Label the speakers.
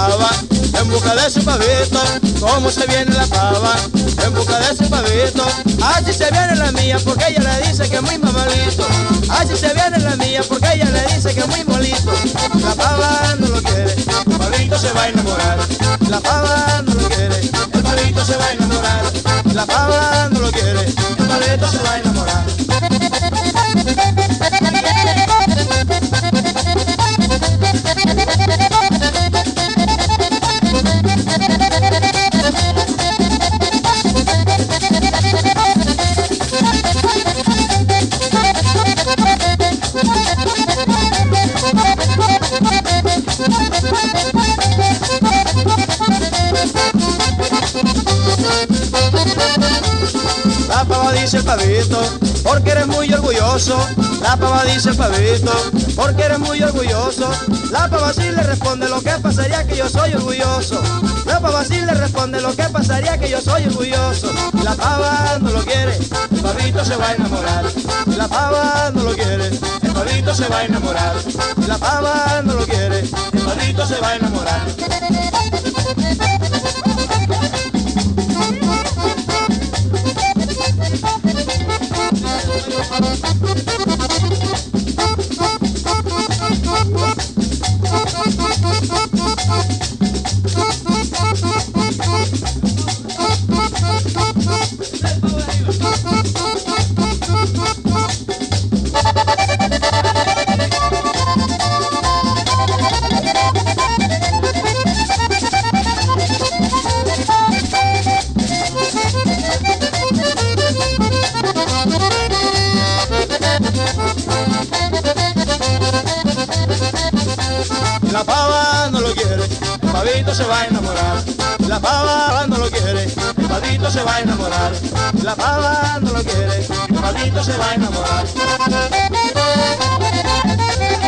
Speaker 1: pava en busca de su pavito. Cómo se viene la pava en busca de su pavito. Así se viene la mía porque ella le dice que es muy mamalito. Así se viene la mía porque ella le dice que es muy molito. La pava no lo quiere, el pavito se va a enamorar. La pava no lo quiere, el pavito se va a enamorar. La pava no lo quiere, el pavito se va a enamorar. La pava dice el pavito, porque eres muy orgulloso. La pava dice el pavito, porque eres muy orgulloso. La pava sí le responde lo que pasaría que yo soy orgulloso. La pava sí le responde lo que pasaría que yo soy orgulloso. La pava no lo quiere, el pavito se va a enamorar. La pava no lo quiere, el pavito se va a enamorar. La pava no lo quiere, el pavito se va a enamorar. La pava no lo quiere, el pavito se va a enamorar. La pava no lo quiere, el pavito se va a enamorar. La pava no lo quiere, el pavito se va a enamorar.